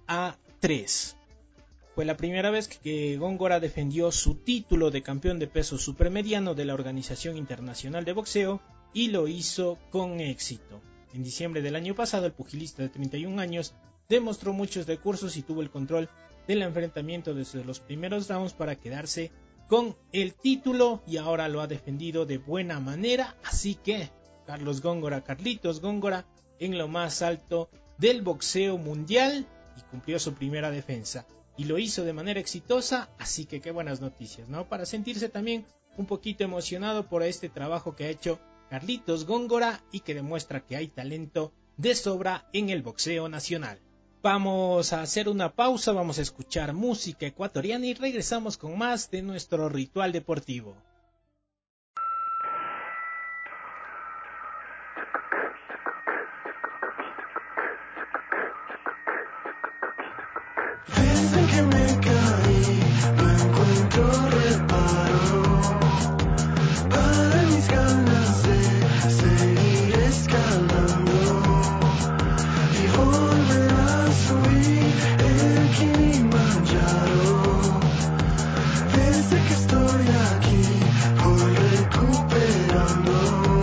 Fue la primera vez que Góngora defendió su título de campeón de peso supermediano de la Organización Internacional de Boxeo y lo hizo con éxito. En diciembre del año pasado, el pugilista de 31 años demostró muchos recursos y tuvo el control del enfrentamiento desde los primeros rounds para quedarse con el título, y ahora lo ha defendido de buena manera. Así que Carlitos Góngora, en lo más alto del boxeo mundial, y cumplió su primera defensa y lo hizo de manera exitosa. Así que qué buenas noticias, ¿no? Para sentirse también un poquito emocionado por este trabajo que ha hecho Carlitos Góngora y que demuestra que hay talento de sobra en el boxeo nacional. Vamos a hacer una pausa, vamos a escuchar música ecuatoriana y regresamos con más de nuestro ritual deportivo. Desde que me caí, no encuentro reparo para mis ganas de seguir escalando y volver a subir el Kilimanjaro. Desde que estoy aquí, voy recuperándome.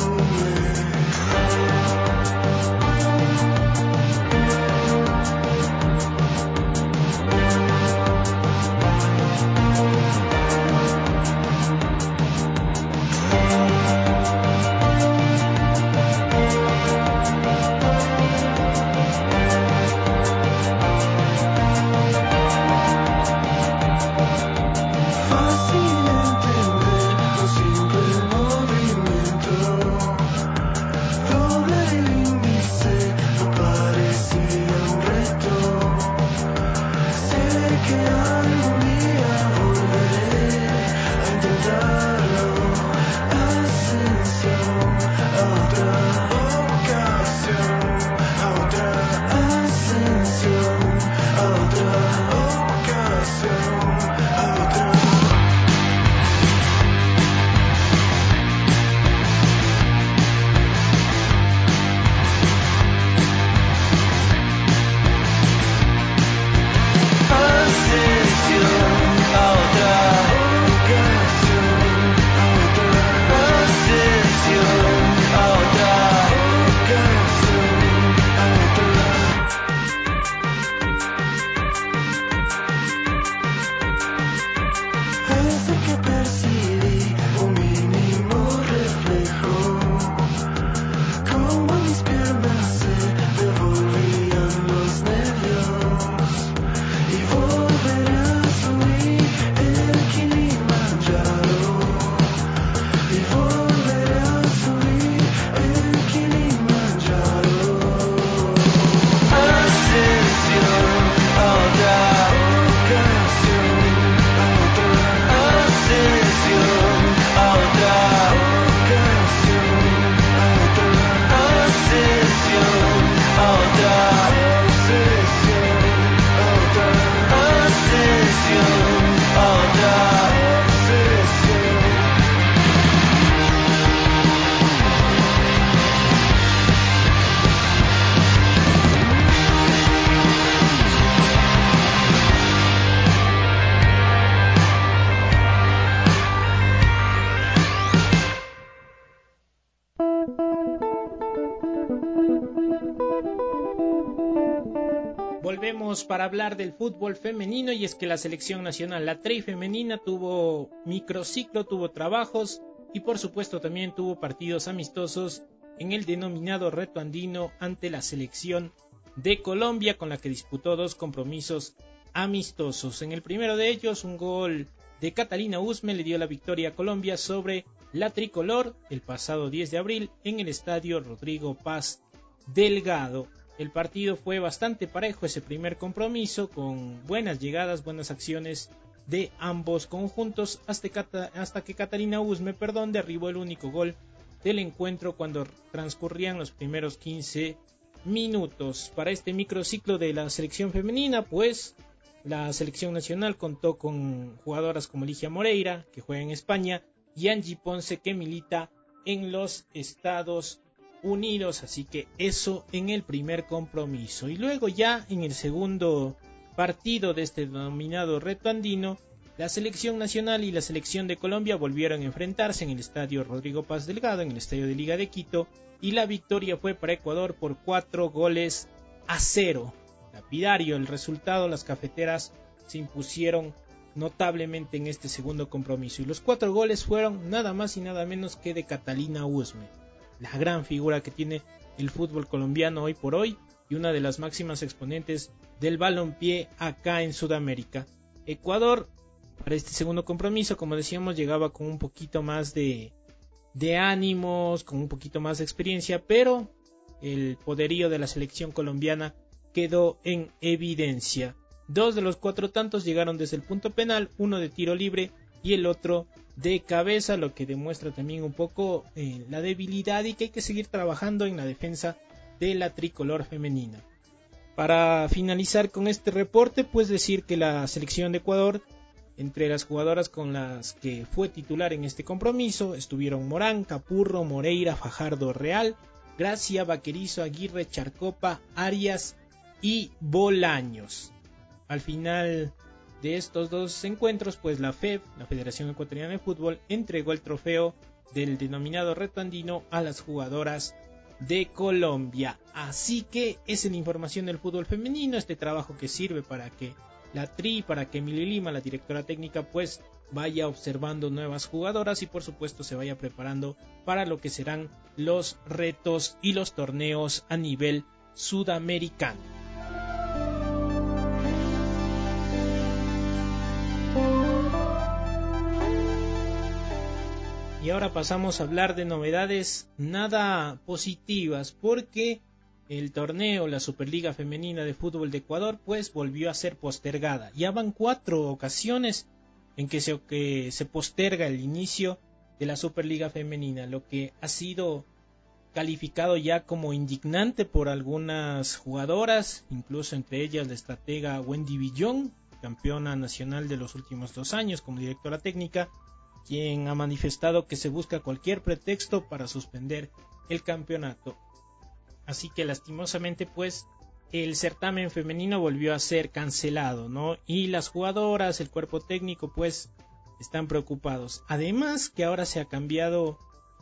Volvemos para hablar del fútbol femenino, y es que la selección nacional, la TREI femenina, tuvo microciclo, tuvo trabajos y por supuesto también tuvo partidos amistosos en el denominado reto andino ante la selección de Colombia, con la que disputó 2 compromisos amistosos. En el primero de ellos, un gol de Catalina Usme le dio la victoria a Colombia sobre la tricolor el pasado 10 de abril en el estadio Rodrigo Paz Delgado. El partido fue bastante parejo, ese primer compromiso, con buenas llegadas, buenas acciones de ambos conjuntos, hasta que Catalina Usme, derribó el único gol del encuentro cuando transcurrían los primeros 15 minutos. Para este microciclo de la selección femenina, pues la selección nacional contó con jugadoras como Ligia Moreira, que juega en España, y Angie Ponce, que milita en los Estados Unidos. Así que eso en el primer compromiso. Y luego ya en el segundo partido de este denominado reto andino, La selección nacional y la selección de Colombia volvieron a enfrentarse en el estadio Rodrigo Paz Delgado, en el estadio de Liga de Quito, y la victoria fue para Ecuador por 4-0. Lapidario el resultado, las cafeteras se impusieron notablemente en este segundo compromiso, y los 4 goles fueron nada más y nada menos que de Catalina Usme, la gran figura que tiene el fútbol colombiano hoy por hoy y una de las máximas exponentes del balompié acá en Sudamérica. Ecuador, para este segundo compromiso, como decíamos, llegaba con un poquito más de ánimos, con un poquito más de experiencia, pero el poderío de la selección colombiana quedó en evidencia. 2 de los 4 tantos llegaron desde el punto penal, uno de tiro libre y el otro de cabeza, lo que demuestra también un poco la debilidad y que hay que seguir trabajando en la defensa de la tricolor femenina. Para finalizar con este reporte, pues decir que la selección de Ecuador, entre las jugadoras con las que fue titular en este compromiso, estuvieron Morán, Capurro, Moreira, Fajardo, Real, Gracia, Vaquerizo, Aguirre, Charcopa, Arias y Bolaños. Al final de estos 2 encuentros, pues la FEF, la Federación Ecuatoriana de Fútbol, entregó el trofeo del denominado reto andino a las jugadoras de Colombia. Así que esa es la información del fútbol femenino, este trabajo que sirve para que la TRI, para que Emily Lima, la directora técnica, pues vaya observando nuevas jugadoras y por supuesto se vaya preparando para lo que serán los retos y los torneos a nivel sudamericano. Y ahora pasamos a hablar de novedades nada positivas, porque el torneo, la Superliga Femenina de Fútbol de Ecuador, pues volvió a ser postergada. Ya van 4 ocasiones en que se posterga el inicio de la Superliga Femenina, lo que ha sido calificado ya como indignante por algunas jugadoras, incluso entre ellas la estratega Wendy Villón, campeona nacional de los últimos 2 años como directora técnica, quien ha manifestado que se busca cualquier pretexto para suspender el campeonato. Así que lastimosamente pues el certamen femenino volvió a ser cancelado, ¿no? Y las jugadoras, el cuerpo técnico pues están preocupados. Además que ahora se ha cambiado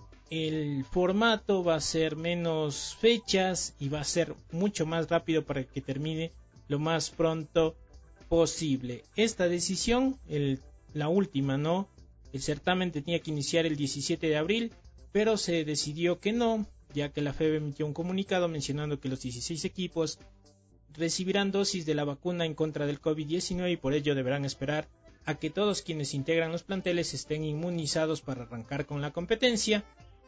el formato, va a ser menos fechas y va a ser mucho más rápido para que termine lo más pronto posible. Esta decisión, la última, ¿no? El certamen tenía que iniciar el 17 de abril, pero se decidió que no, ya que la FEB emitió un comunicado mencionando que los 16 equipos recibirán dosis de la vacuna en contra del COVID-19 y por ello deberán esperar a que todos quienes integran los planteles estén inmunizados para arrancar con la competencia.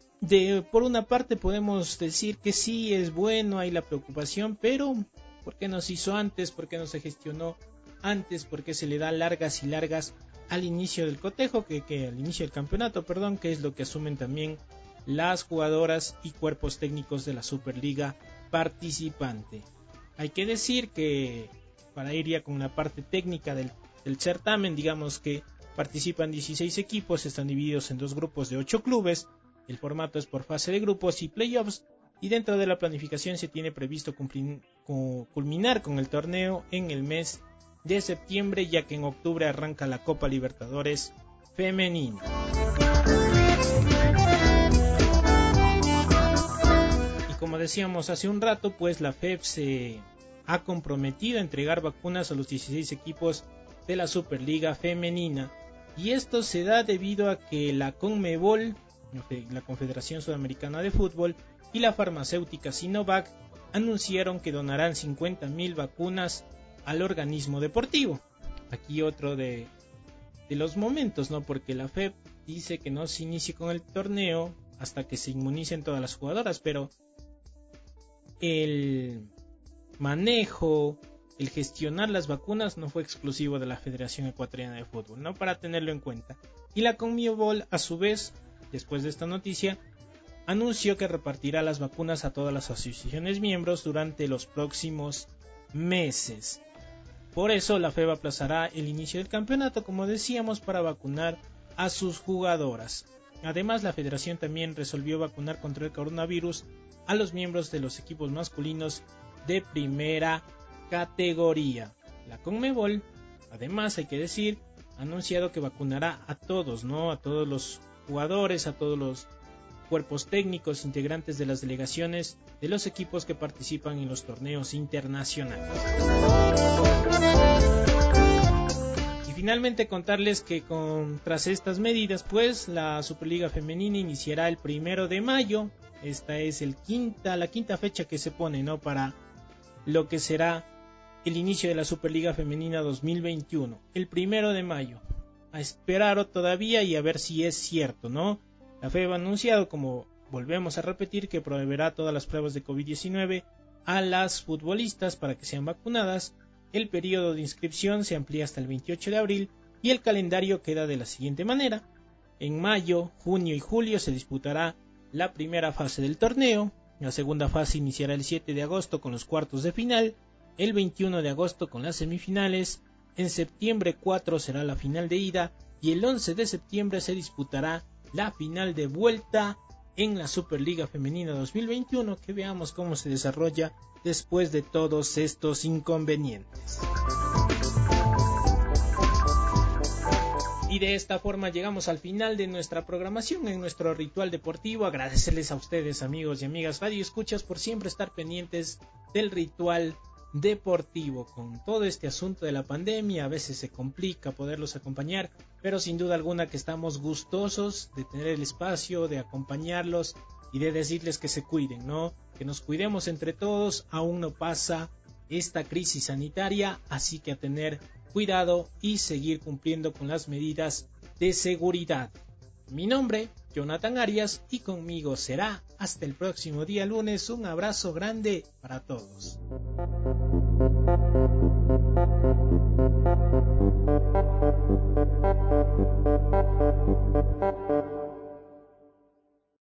Por una parte podemos decir que sí es bueno, hay la preocupación, pero ¿por qué no se hizo antes? ¿Por qué no se gestionó antes? ¿Por qué se le da largas y largas al inicio del cotejo, que al inicio del campeonato, que es lo que asumen también las jugadoras y cuerpos técnicos de la Superliga participante? Hay que decir que, para ir ya con la parte técnica del certamen, digamos que participan 16 equipos, están divididos en 2 grupos de 8 clubes, el formato es por fase de grupos y playoffs, y dentro de la planificación se tiene previsto culminar con el torneo en el mes de septiembre, ya que en octubre arranca la Copa Libertadores femenina. Y como decíamos hace un rato, pues la FEP se ha comprometido a entregar vacunas a los 16 equipos de la Superliga femenina, y esto se da debido a que la CONMEBOL, la Confederación Sudamericana de Fútbol, y la farmacéutica Sinovac anunciaron que donarán 50,000 vacunas al organismo deportivo. Aquí otro de los momentos, ¿no? Porque la FEP dice que no se inicie con el torneo hasta que se inmunicen todas las jugadoras, pero el manejo, el gestionar las vacunas no fue exclusivo de la Federación Ecuatoriana de Fútbol, ¿no? Para tenerlo en cuenta. Y la CONMEBOL, a su vez, después de esta noticia, anunció que repartirá las vacunas a todas las asociaciones miembros durante los próximos meses. Por eso la FEB aplazará el inicio del campeonato, como decíamos, para vacunar a sus jugadoras. Además, la federación también resolvió vacunar contra el coronavirus a los miembros de los equipos masculinos de primera categoría. La CONMEBOL, además hay que decir, anunciado que vacunará a todos, ¿no? A todos los jugadores, a todos los cuerpos técnicos, integrantes de las delegaciones de los equipos que participan en los torneos internacionales. Y finalmente contarles que tras estas medidas, pues la Superliga Femenina iniciará el 1 de mayo. Esta es la quinta fecha que se pone, ¿no? Para lo que será el inicio de la Superliga Femenina 2021, el 1 de mayo. A esperar todavía y a ver si es cierto, ¿no? La FEB ha anunciado, como volvemos a repetir, que proveerá todas las pruebas de COVID-19 a las futbolistas para que sean vacunadas. El periodo de inscripción se amplía hasta el 28 de abril y el calendario queda de la siguiente manera. En mayo, junio y julio se disputará la primera fase del torneo. La segunda fase iniciará el 7 de agosto con los cuartos de final, el 21 de agosto con las semifinales, en septiembre 4 será la final de ida y el 11 de septiembre se disputará la final de vuelta en la Superliga Femenina 2021, que veamos cómo se desarrolla después de todos estos inconvenientes. Y de esta forma llegamos al final de nuestra programación en nuestro ritual deportivo. Agradecerles a ustedes, amigos y amigas Radio Escuchas, por siempre estar pendientes del ritual deportivo. Con todo este asunto de la pandemia, a veces se complica poderlos acompañar, pero sin duda alguna que estamos gustosos de tener el espacio, de acompañarlos y de decirles que se cuiden, ¿no? Que nos cuidemos entre todos. Aún no pasa esta crisis sanitaria, así que a tener cuidado y seguir cumpliendo con las medidas de seguridad. Mi nombre, Jonathan Arias, y conmigo será hasta el próximo día lunes. Un abrazo grande para todos.